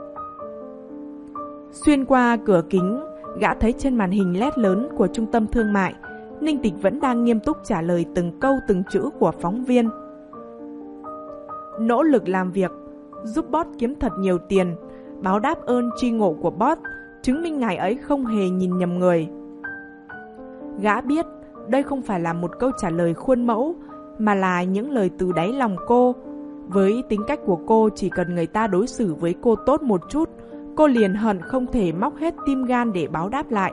Xuyên qua cửa kính, gã thấy trên màn hình led lớn của trung tâm thương mại, Ninh Tịch vẫn đang nghiêm túc trả lời từng câu từng chữ của phóng viên. Nỗ lực làm việc, giúp boss kiếm thật nhiều tiền, báo đáp ơn tri ngộ của boss, chứng minh ngài ấy không hề nhìn nhầm người. Gã biết đây không phải là một câu trả lời khuôn mẫu, mà là những lời từ đáy lòng cô. Với tính cách của cô, chỉ cần người ta đối xử với cô tốt một chút, cô liền hận không thể móc hết tim gan để báo đáp lại.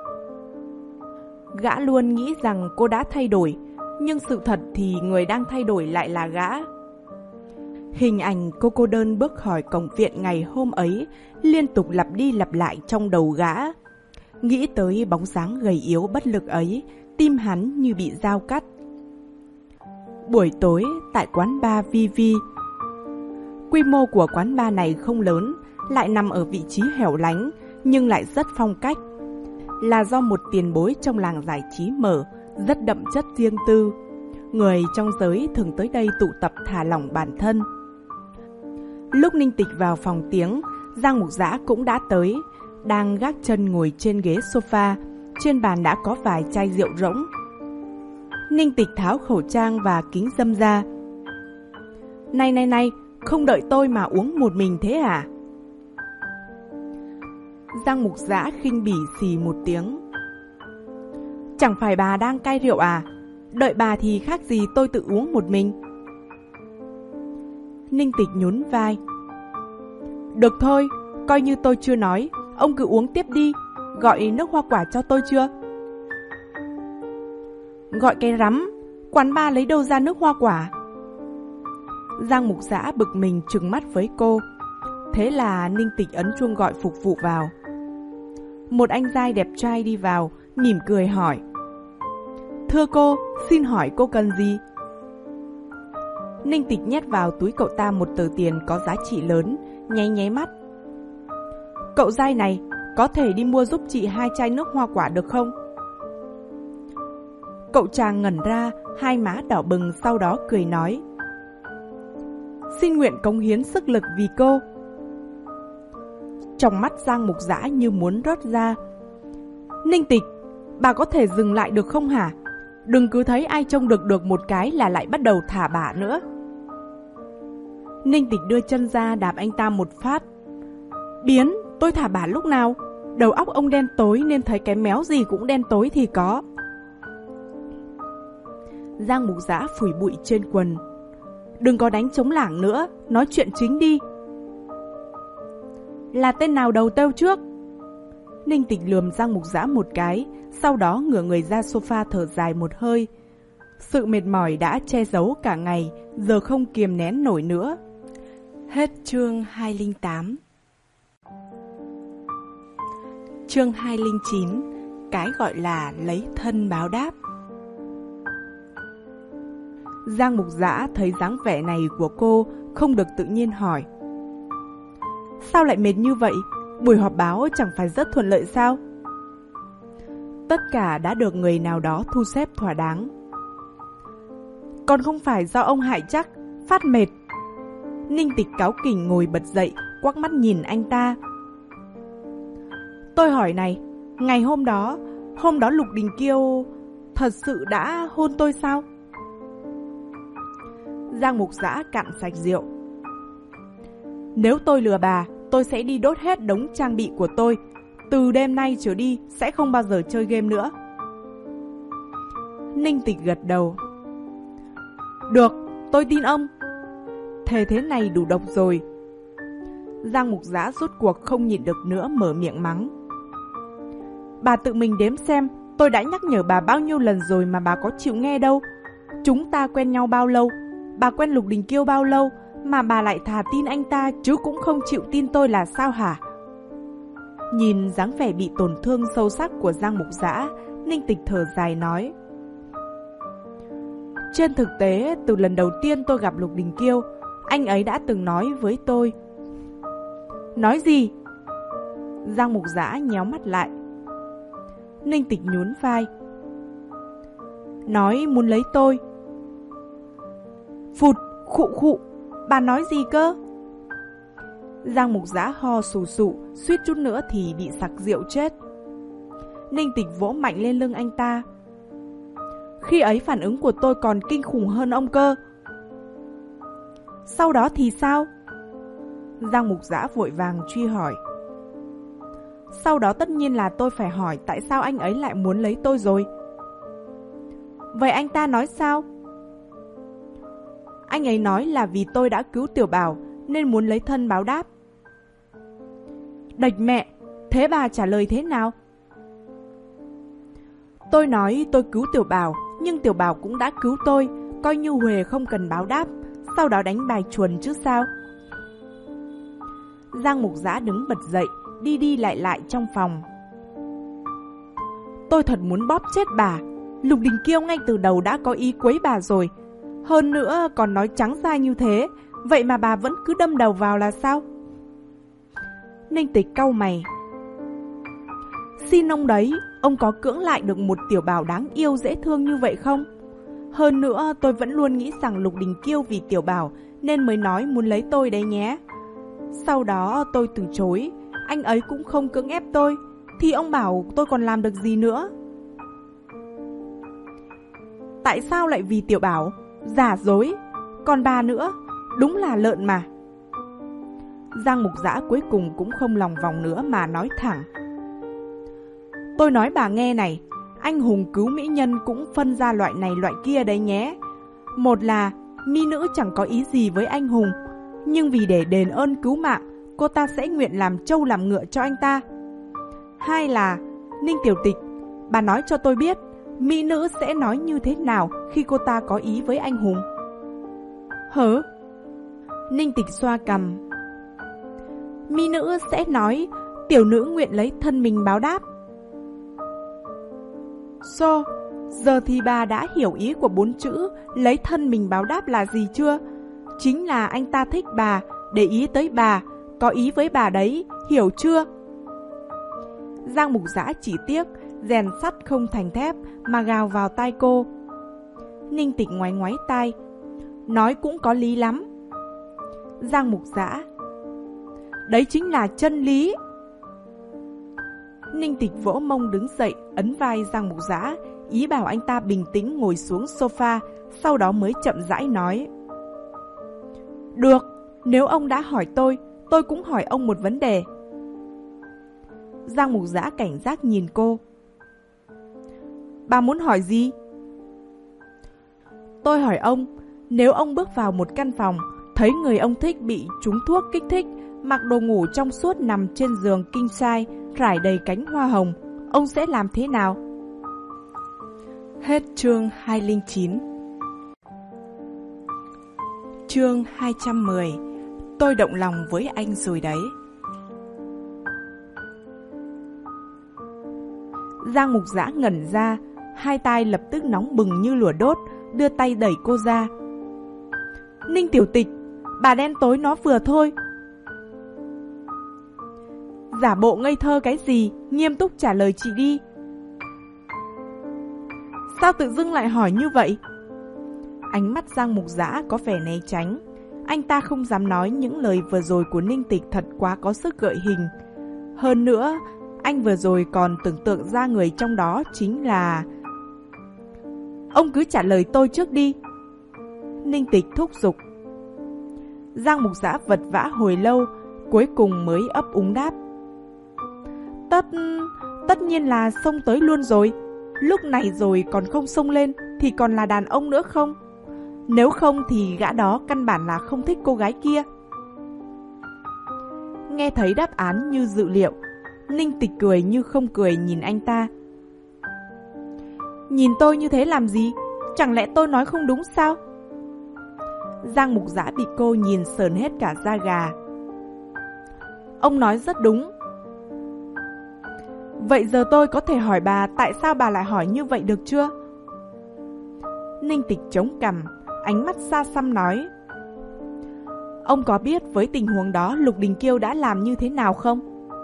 Gã luôn nghĩ rằng cô đã thay đổi, nhưng sự thật thì người đang thay đổi lại là gã. Hình ảnh cô cô đơn bước khỏi cổng viện ngày hôm ấy liên tục lặp đi lặp lại trong đầu gã. Nghĩ tới bóng dáng gầy yếu bất lực ấy, tim hắn như bị dao cắt. Buổi tối tại quán bar vi vi. Quy mô của quán bar này không lớn, lại nằm ở vị trí hẻo lánh, nhưng lại rất phong cách. là do một tiền bối trong làng giải trí mở, rất đậm chất riêng tư. Người trong giới thường tới đây tụ tập thả lỏng bản thân. Lúc Ninh Tịch vào phòng tiếng, Giang Mục Dã cũng đã tới, đang gác chân ngồi trên ghế sofa, trên bàn đã có vài chai rượu rỗng. Ninh Tịch tháo khẩu trang và kính râm ra. Này này này, không đợi tôi mà uống một mình thế à? Giang Mục Dã khinh bỉ xì một tiếng. Chẳng phải bà đang cai rượu à? Đợi bà thì khác gì tôi tự uống một mình. Ninh Tịch nhún vai. Được thôi, coi như tôi chưa nói, ông cứ uống tiếp đi. Gọi nước hoa quả cho tôi chưa? Gọi cái rắm, quán bar lấy đâu ra nước hoa quả? Giang Mục Dã bực mình trừng mắt với cô. Thế là Ninh Tịch ấn chuông gọi phục vụ vào. Một anh giai đẹp trai đi vào, mỉm cười hỏi. Thưa cô, xin hỏi cô cần gì? Ninh Tịch nhét vào túi cậu ta một tờ tiền có giá trị lớn, nháy nháy mắt. Cậu giai này, có thể đi mua giúp chị hai chai nước hoa quả được không? Cậu chàng ngẩn ra, hai má đỏ bừng, sau đó cười nói. Xin nguyện cống hiến sức lực vì cô. Trong mắt Giang Mục Dã như muốn rớt ra. Ninh Tịch, bà có thể dừng lại được không hả? Đừng cứ thấy ai trông được được một cái là lại bắt đầu thả bả nữa. Ninh Tịch đưa chân ra đạp anh ta một phát. Biến, tôi thả bả lúc nào? Đầu óc ông đen tối nên thấy cái méo gì cũng đen tối thì có. Giang Mục Dã phủi bụi trên quần. Đừng có đánh trống lảng nữa, nói chuyện chính đi. Là tên nào đầu têu trước? Ninh Tịch lườm Giang Mục Dã một cái, sau đó ngửa người ra sofa thở dài một hơi. Sự mệt mỏi đã che giấu cả ngày, giờ không kiềm nén nổi nữa. Hết chương hai không tám. Chương hai không chín, cái gọi là lấy thân báo đáp. Giang Mục Dã thấy dáng vẻ này của cô, không được tự nhiên hỏi. Sao lại mệt như vậy? Buổi họp báo chẳng phải rất thuận lợi sao? Tất cả đã được người nào đó thu xếp thỏa đáng. Còn không phải do ông hại chắc, phát mệt. Ninh Tịch cáu kỉnh ngồi bật dậy, quắc mắt nhìn anh ta. Tôi hỏi này, ngày hôm đó, hôm đó Lục Đình Kiêu thật sự đã hôn tôi sao? Giang Mục Dã cạn sạch rượu. Nếu tôi lừa bà, tôi sẽ đi đốt hết đống trang bị của tôi. Từ đêm nay trở đi, sẽ không bao giờ chơi game nữa. Ninh Tịch gật đầu. Được, tôi tin ông. Thế thế này đủ độc rồi. Giang Mục Dã rốt cuộc không nhịn được nữa, mở miệng mắng. Bà tự mình đếm xem, tôi đã nhắc nhở bà bao nhiêu lần rồi mà bà có chịu nghe đâu. Chúng ta quen nhau bao lâu? Bà quen Lục Đình Kiêu bao lâu mà bà lại thà tin anh ta chứ cũng không chịu tin tôi là sao hả? Nhìn dáng vẻ bị tổn thương sâu sắc của Giang Mục Dã, Ninh Tịch thở dài nói. Trên thực tế, từ lần đầu tiên tôi gặp Lục Đình Kiêu, anh ấy đã từng nói với tôi. Nói gì? Giang Mục Dã nhéo mắt lại. Ninh Tịch nhún vai. Nói muốn lấy tôi. Phụt, khụ khụ, bà nói gì cơ? Giang Mục Dã ho sù sụ, suýt chút nữa thì bị sặc rượu chết. Ninh Tịch vỗ mạnh lên lưng anh ta. Khi ấy phản ứng của tôi còn kinh khủng hơn ông cơ. Sau đó thì sao? Giang Mục Dã vội vàng truy hỏi. Sau đó tất nhiên là tôi phải hỏi tại sao anh ấy lại muốn lấy tôi rồi. Vậy anh ta nói sao? Anh ấy nói là vì tôi đã cứu Tiểu Bảo nên muốn lấy thân báo đáp. Đệch mẹ, thế bà trả lời thế nào? Tôi nói tôi cứu Tiểu Bảo, nhưng Tiểu Bảo cũng đã cứu tôi, coi như Huệ không cần báo đáp, sau đó đánh bài chuồn chứ sao? Giang Mục Dã đứng bật dậy, đi đi lại lại trong phòng. Tôi thật muốn bóp chết bà. Lục Đình Kiêu ngay từ đầu đã có ý quấy bà rồi. Hơn nữa còn nói trắng ra như thế, vậy mà bà vẫn cứ đâm đầu vào là sao? Ninh Tịch cau mày. Xin ông đấy, ông có cưỡng lại được một tiểu bảo đáng yêu dễ thương như vậy không? Hơn nữa tôi vẫn luôn nghĩ rằng Lục Đình Kiêu vì tiểu bảo nên mới nói muốn lấy tôi đấy nhé. Sau đó tôi từ chối, anh ấy cũng không cưỡng ép tôi, thì ông bảo tôi còn làm được gì nữa? Tại sao lại vì tiểu bảo? Giả dối. Còn bà nữa, đúng là lợn mà. Giang Mục Dã cuối cùng cũng không lòng vòng nữa mà nói thẳng. Tôi nói bà nghe này, anh hùng cứu mỹ nhân cũng phân ra loại này loại kia đấy nhé. Một là mỹ nữ chẳng có ý gì với anh hùng, nhưng vì để đền ơn cứu mạng, cô ta sẽ nguyện làm trâu làm ngựa cho anh ta. Hai là Ninh tiểu tịch, bà nói cho tôi biết mỹ nữ sẽ nói như thế nào khi cô ta có ý với anh hùng. Hớ? Ninh tịch xoa cằm. Mỹ nữ sẽ nói tiểu nữ nguyện lấy thân mình báo đáp. So, giờ thì bà đã hiểu ý của bốn chữ lấy thân mình báo đáp là gì chưa? Chính là anh ta thích bà, để ý tới bà, có ý với bà đấy, hiểu chưa? Giang Mục Dã chỉ tiếc rèn sắt không thành thép mà gào vào tai cô. Ninh Tịch ngoáy ngoáy tai, nói cũng có lý lắm. Giang Mục Dã, đấy chính là chân lý. Ninh Tịch vỗ mông đứng dậy, ấn vai Giang Mục Dã, ý bảo anh ta bình tĩnh ngồi xuống sofa, sau đó mới chậm rãi nói. Được, nếu ông đã hỏi tôi, tôi cũng hỏi ông một vấn đề. Giang Mục Dã cảnh giác nhìn cô. Bà muốn hỏi gì? Tôi hỏi ông, nếu ông bước vào một căn phòng, thấy người ông thích bị trúng thuốc kích thích, mặc đồ ngủ trong suốt nằm trên giường king size, trải đầy cánh hoa hồng, ông sẽ làm thế nào? Hết chương hai không chín. Chương hai trăm mười. Tôi động lòng với anh rồi đấy. Giang Mục Dã ngẩn ra, hai tai lập tức nóng bừng như lửa đốt, đưa tay đẩy cô ra. Ninh tiểu tịch, bà đen tối nó vừa thôi. Giả bộ ngây thơ cái gì, nghiêm túc trả lời chị đi. Sao tự dưng lại hỏi như vậy? Ánh mắt Giang Mục Dã có vẻ né tránh. Anh ta không dám nói những lời vừa rồi của Ninh Tịch thật quá có sức gợi hình. Hơn nữa, anh vừa rồi còn tưởng tượng ra người trong đó chính là... Ông cứ trả lời tôi trước đi. Ninh Tịch thúc giục. Giang Mục Dã vật vã hồi lâu, cuối cùng mới ấp úng đáp. Tất... tất nhiên là xông tới luôn rồi. Lúc này rồi còn không xông lên thì còn là đàn ông nữa không? Nếu không thì gã đó căn bản là không thích cô gái kia. Nghe thấy đáp án như dự liệu, Ninh Tịch cười như không cười nhìn anh ta. Nhìn tôi như thế làm gì? Chẳng lẽ tôi nói không đúng sao? Giang Mục Dã bị cô nhìn sờn hết cả da gà. Ông nói rất đúng. Vậy giờ tôi có thể hỏi bà tại sao bà lại hỏi như vậy được chưa? Ninh Tịch chống cằm, ánh mắt xa xăm nói. Ông có biết với tình huống đó Lục Đình Kiêu đã làm như thế nào không?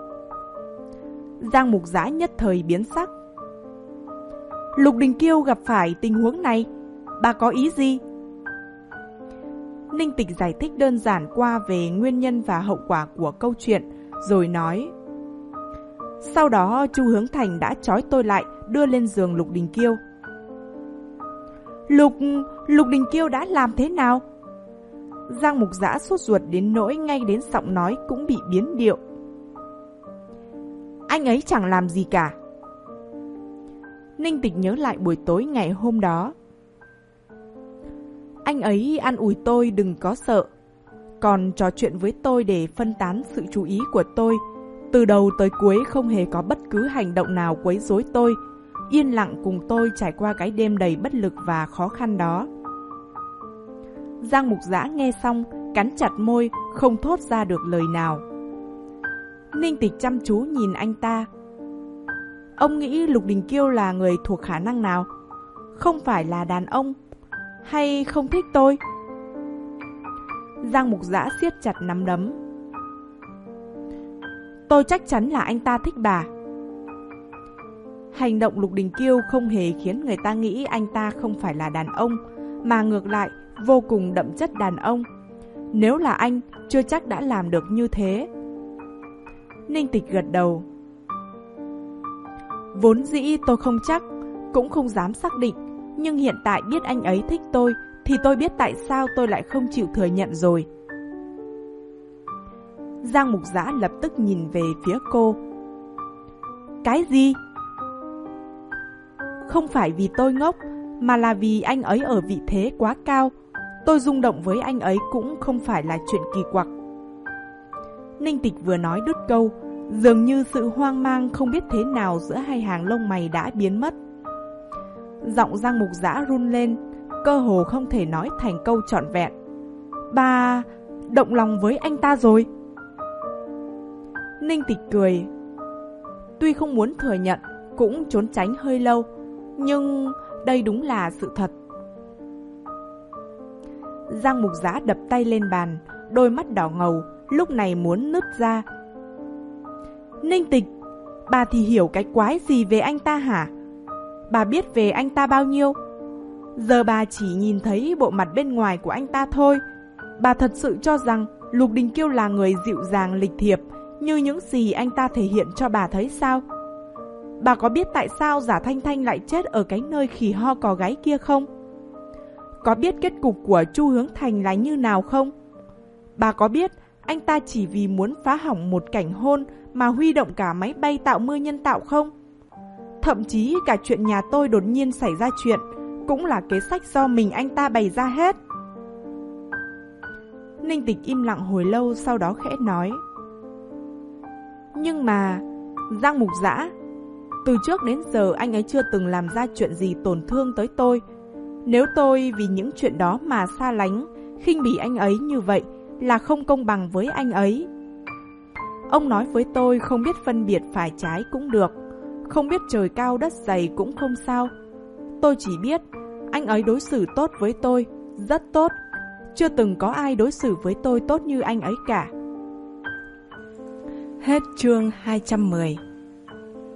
Giang Mục Dã nhất thời biến sắc. Lục Đình Kiêu gặp phải tình huống này, bà có ý gì? Ninh Tịch giải thích đơn giản qua về nguyên nhân và hậu quả của câu chuyện, rồi nói. Sau đó Chu Hướng Thành đã trói tôi lại, đưa lên giường Lục Đình Kiêu. Lục... Lục Đình Kiêu đã làm thế nào? Giang Mục Dã sốt ruột đến nỗi ngay đến giọng nói cũng bị biến điệu. Anh ấy chẳng làm gì cả. Ninh Tịch nhớ lại buổi tối ngày hôm đó. Anh ấy an ủi tôi đừng có sợ, còn trò chuyện với tôi để phân tán sự chú ý của tôi. Từ đầu tới cuối không hề có bất cứ hành động nào quấy rối tôi, yên lặng cùng tôi trải qua cái đêm đầy bất lực và khó khăn đó. Giang Mục Dã nghe xong, cắn chặt môi, không thốt ra được lời nào. Ninh Tịch chăm chú nhìn anh ta. Ông nghĩ Lục Đình Kiêu là người thuộc khả năng nào? Không phải là đàn ông? Hay không thích tôi? Giang Mục Dã siết chặt nắm đấm. Tôi chắc chắn là anh ta thích bà. Hành động Lục Đình Kiêu không hề khiến người ta nghĩ anh ta không phải là đàn ông, mà ngược lại vô cùng đậm chất đàn ông. Nếu là anh, chưa chắc đã làm được như thế. Ninh Tịch gật đầu. Vốn dĩ tôi không chắc, cũng không dám xác định, nhưng hiện tại biết anh ấy thích tôi, thì tôi biết tại sao tôi lại không chịu thừa nhận rồi. Giang Mục Dã lập tức nhìn về phía cô. Cái gì? Không phải vì tôi ngốc, mà là vì anh ấy ở vị thế quá cao. Tôi rung động với anh ấy cũng không phải là chuyện kỳ quặc. Ninh Tịch vừa nói đứt câu, dường như sự hoang mang không biết thế nào giữa hai hàng lông mày đã biến mất. Giọng Giang Mục Dã run lên, cơ hồ không thể nói thành câu trọn vẹn. Bà động lòng với anh ta rồi. Ninh Tịch cười. Tuy không muốn thừa nhận, cũng trốn tránh hơi lâu, nhưng đây đúng là sự thật. Giang Mục Dã đập tay lên bàn, đôi mắt đỏ ngầu, lúc này muốn nứt ra. Ninh Tịch, bà thì hiểu cái quái gì về anh ta hả? Bà biết về anh ta bao nhiêu? Giờ bà chỉ nhìn thấy bộ mặt bên ngoài của anh ta thôi. Bà thật sự cho rằng Lục Đình Kiêu là người dịu dàng lịch thiệp như những gì anh ta thể hiện cho bà thấy sao? Bà có biết tại sao Giả Thanh Thanh lại chết ở cái nơi khỉ ho cò gáy kia không? Có biết kết cục của Chu Hướng Thành là như nào không? Bà có biết anh ta chỉ vì muốn phá hỏng một cảnh hôn mà huy động cả máy bay tạo mưa nhân tạo không? Thậm chí cả chuyện nhà tôi đột nhiên xảy ra chuyện cũng là kế sách do mình anh ta bày ra hết. Ninh Tịch im lặng hồi lâu, sau đó khẽ nói. Nhưng mà Giang Mục Dã, từ trước đến giờ anh ấy chưa từng làm ra chuyện gì tổn thương tới tôi. Nếu tôi vì những chuyện đó mà xa lánh, khinh bỉ anh ấy như vậy là không công bằng với anh ấy. Ông nói với tôi không biết phân biệt phải trái cũng được, không biết trời cao đất dày cũng không sao. Tôi chỉ biết anh ấy đối xử tốt với tôi, rất tốt. Chưa từng có ai đối xử với tôi tốt như anh ấy cả. Hết chương hai trăm mười.